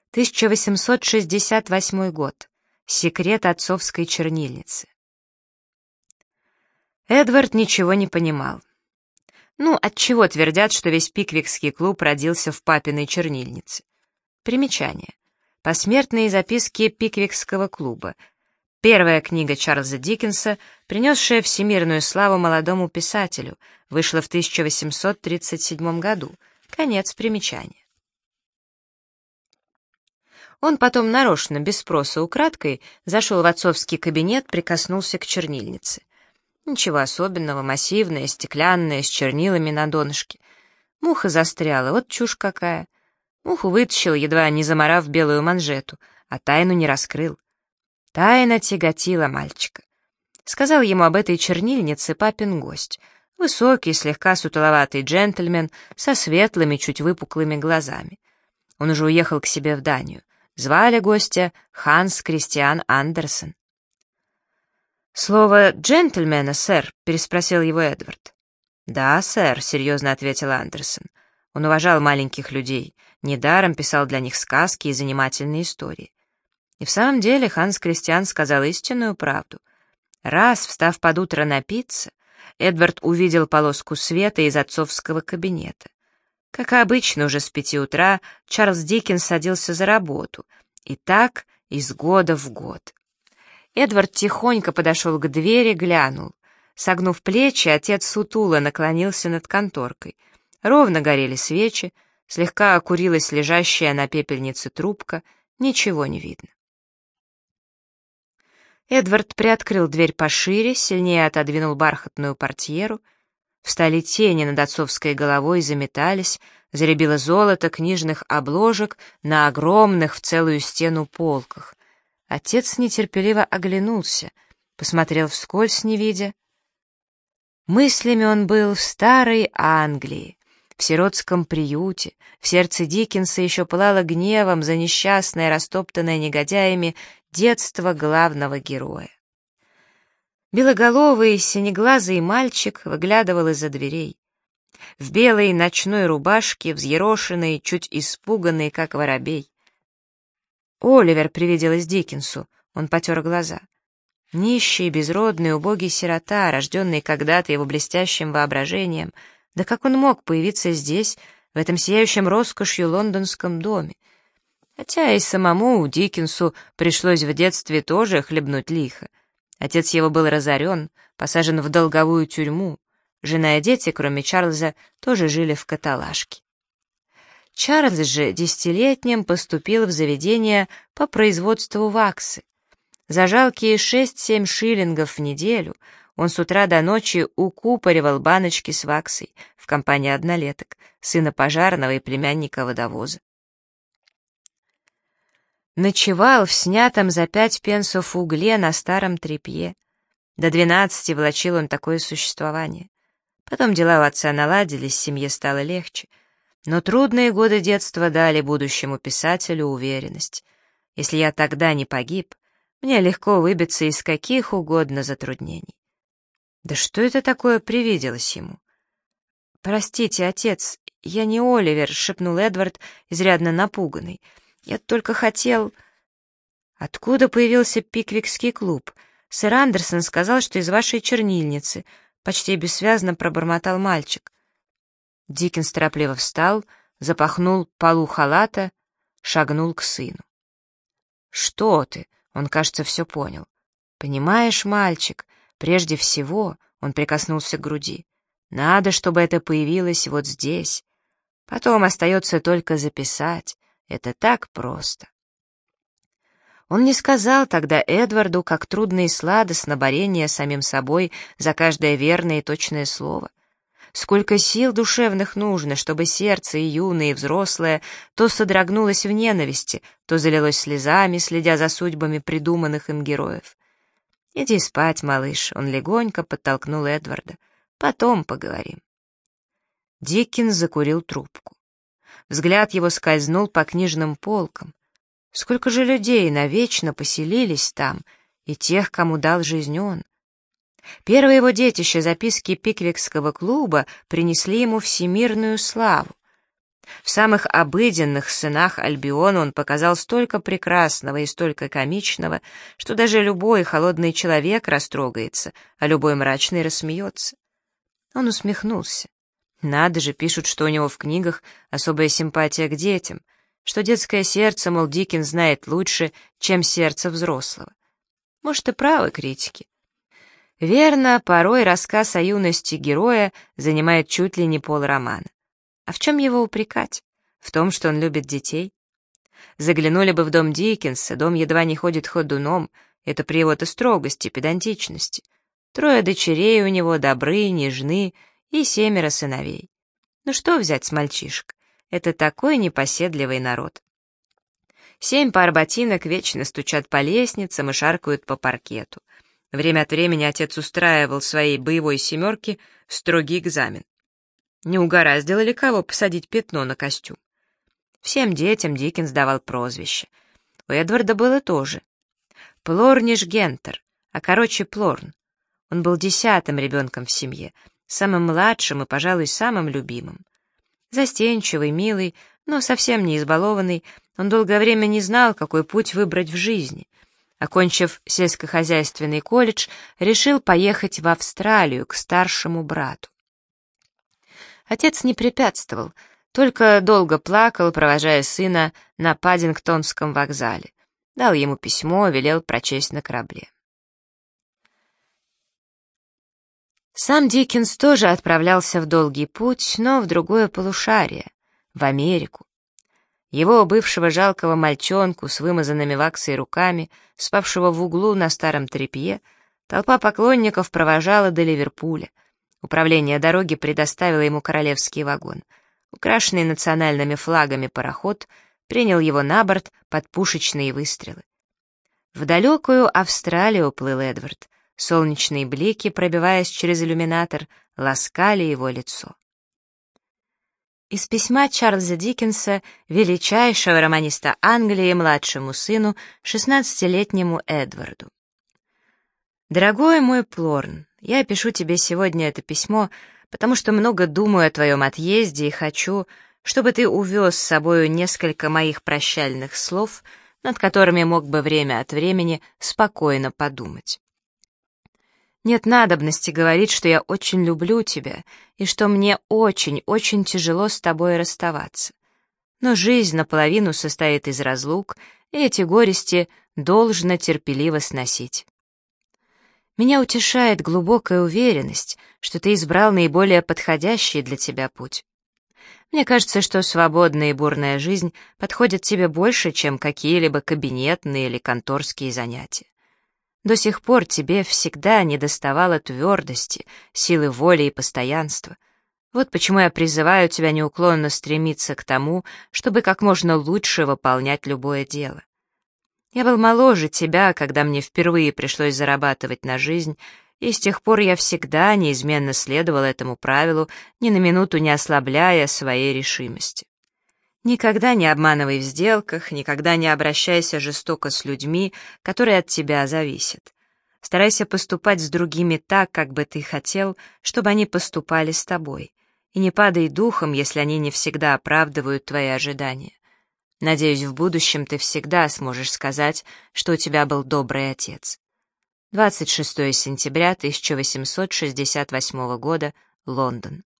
1868 год. Секрет отцовской чернильницы. Эдвард ничего не понимал. Отчего твердят, что весь пиквикский клуб родился в папиной чернильнице? Примечание. Посмертные записки пиквикского клуба. Первая книга Чарльза Диккенса, принесшая всемирную славу молодому писателю, вышла в 1837 году. Конец примечания. Он потом нарочно, без спроса, украдкой, зашел в отцовский кабинет, прикоснулся к чернильнице. Ничего особенного, массивная, стеклянная, с чернилами на донышке. Муха застряла, вот чушь какая. Муху вытащил, едва не замарав белую манжету, а тайну не раскрыл. Тайна тяготила мальчика. Сказал ему об этой чернильнице папин гость. Высокий, слегка сутуловатый джентльмен со светлыми, чуть выпуклыми глазами. Он уже уехал к себе в Данию. Звали гостя Ханс Кристиан Андерсен. «Слово «джентльмена», сэр?» — переспросил его Эдвард. «Да, сэр», — серьезно ответил Андерсен. Он уважал маленьких людей, недаром писал для них сказки и занимательные истории. И в самом деле Ханс Кристиан сказал истинную правду. Раз, встав под утро напиться, Эдвард увидел полоску света из отцовского кабинета. Как обычно, уже с 5 утра Чарльз Диккенс садился за работу. И так из года в год. Эдвард тихонько подошел к двери, глянул. Согнув плечи, отец сутуло наклонился над конторкой. Ровно горели свечи, слегка окурилась лежащая на пепельнице трубка, ничего не видно. Эдвард приоткрыл дверь пошире, сильнее отодвинул бархатную портьеру. Встали тени над отцовской головой, заметались, зарябило золото книжных обложек на огромных в целую стену полках. Отец нетерпеливо оглянулся, посмотрел вскользь, не видя. Мыслями он был в старой Англии, в сиротском приюте, в сердце Диккенса еще пылало гневом за несчастное, растоптанное негодяями детство главного героя. Белоголовый, синеглазый мальчик выглядывал из-за дверей. В белой ночной рубашке, взъерошенный, чуть испуганный, как воробей. Оливер привиделось Диккенсу, он потер глаза. Нищий, безродный, убогий сирота, рожденный когда-то его блестящим воображением, да как он мог появиться здесь, в этом сияющем роскошью лондонском доме? Хотя и самому Диккенсу пришлось в детстве тоже хлебнуть лихо. Отец его был разорен, посажен в долговую тюрьму. Жена и дети, кроме Чарльза, тоже жили в каталажке. Чарльз же 10-летним поступил в заведение по производству ваксы. За жалкие 6-7 шиллингов в неделю он с утра до ночи укупоривал баночки с ваксой в компании однолеток, сына пожарного и племянника водовоза. Ночевал в снятом за 5 пенсов угле на старом тряпье. До 12 влачил он такое существование. Потом дела у отца наладились, семье стало легче. Но трудные годы детства дали будущему писателю уверенность. Если я тогда не погиб, мне легко выбиться из каких угодно затруднений. Да что это такое привиделось ему? «Простите, отец, я не Оливер», — шепнул Эдвард, изрядно напуганный. «Я только хотел...» «Откуда появился пиквикский клуб? Сэр Андерсон сказал, что из вашей чернильницы», — почти бессвязно пробормотал мальчик. Диккенс торопливо встал, запахнул полу халата, шагнул к сыну. «Что ты?» — он, кажется, все понял. «Понимаешь, мальчик, прежде всего...» — он прикоснулся к груди. «Надо, чтобы это появилось вот здесь. Потом остается только записать. Это так просто». Он не сказал тогда Эдварду, как трудно и сладостно борение с самим собой за каждое верное и точное слово. Сколько сил душевных нужно, чтобы сердце, и юное, и взрослое, то содрогнулось в ненависти, то залилось слезами, следя за судьбами придуманных им героев. «Иди спать, малыш», — он легонько подтолкнул Эдварда. «Потом поговорим». Диккенс закурил трубку. Взгляд его скользнул по книжным полкам. Сколько же людей навечно поселились там, и тех, кому дал жизнь он. Первое его детище, записки пиквикского клуба, принесли ему всемирную славу. В самых обыденных сынах Альбиона он показал столько прекрасного и столько комичного, что даже любой холодный человек растрогается, а любой мрачный рассмеется. Он усмехнулся. Надо же, пишут, что у него в книгах особая симпатия к детям, что детское сердце, мол, Диккенс знает лучше, чем сердце взрослого. Может, и правы критики. Верно, порой рассказ о юности героя занимает чуть ли не полромана. А в чем его упрекать? В том, что он любит детей? Заглянули бы в дом Диккенса, дом едва не ходит ходуном, это при его-то строгости, педантичности. 3 дочерей у него, добры, нежны, и 7 сыновей. Ну что взять с мальчишек? Это такой непоседливый народ. 7 пар ботинок вечно стучат по лестницам и шаркают по паркету. Время от времени отец устраивал своей боевой 7 строгий экзамен. Не угораздило ли кого посадить пятно на костюм? Всем детям Диккенс давал прозвище. У Эдварда было тоже. Плорниш Гентер, а короче Плорн. Он был 10-м ребенком в семье, самым младшим и, пожалуй, самым любимым. Застенчивый, милый, но совсем не избалованный, он долгое время не знал, какой путь выбрать в жизни. Окончив сельскохозяйственный колледж, решил поехать в Австралию к старшему брату. Отец не препятствовал, только долго плакал, провожая сына на Паддингтонском вокзале. Дал ему письмо, велел прочесть на корабле. Сам Диккенс тоже отправлялся в долгий путь, но в другое полушарие, в Америку. Его бывшего жалкого мальчонку с вымазанными ваксой руками, спавшего в углу на старом тряпье, толпа поклонников провожала до Ливерпуля. Управление дороги предоставило ему королевский вагон. Украшенный национальными флагами пароход принял его на борт под пушечные выстрелы. В далекую Австралию уплыл Эдвард. Солнечные блики, пробиваясь через иллюминатор, ласкали его лицо. Из письма Чарльза Диккенса, величайшего романиста Англии, младшему сыну, 16-летнему Эдварду. «Дорогой мой Плорн, я пишу тебе сегодня это письмо, потому что много думаю о твоем отъезде и хочу, чтобы ты увез с собою несколько моих прощальных слов, над которыми мог бы время от времени спокойно подумать. Нет надобности говорить, что я очень люблю тебя и что мне очень-очень тяжело с тобой расставаться. Но жизнь наполовину состоит из разлук, и эти горести должно терпеливо сносить. Меня утешает глубокая уверенность, что ты избрал наиболее подходящий для тебя путь. Мне кажется, что свободная и бурная жизнь подходит тебе больше, чем какие-либо кабинетные или конторские занятия. До сих пор тебе всегда недоставало твердости, силы воли и постоянства. Вот почему я призываю тебя неуклонно стремиться к тому, чтобы как можно лучше выполнять любое дело. Я был моложе тебя, когда мне впервые пришлось зарабатывать на жизнь, и с тех пор я всегда неизменно следовал этому правилу, ни на минуту не ослабляя своей решимости. Никогда не обманывай в сделках, никогда не обращайся жестоко с людьми, которые от тебя зависят. Старайся поступать с другими так, как бы ты хотел, чтобы они поступали с тобой. И не падай духом, если они не всегда оправдывают твои ожидания. Надеюсь, в будущем ты всегда сможешь сказать, что у тебя был добрый отец. 26 сентября 1868 года, Лондон.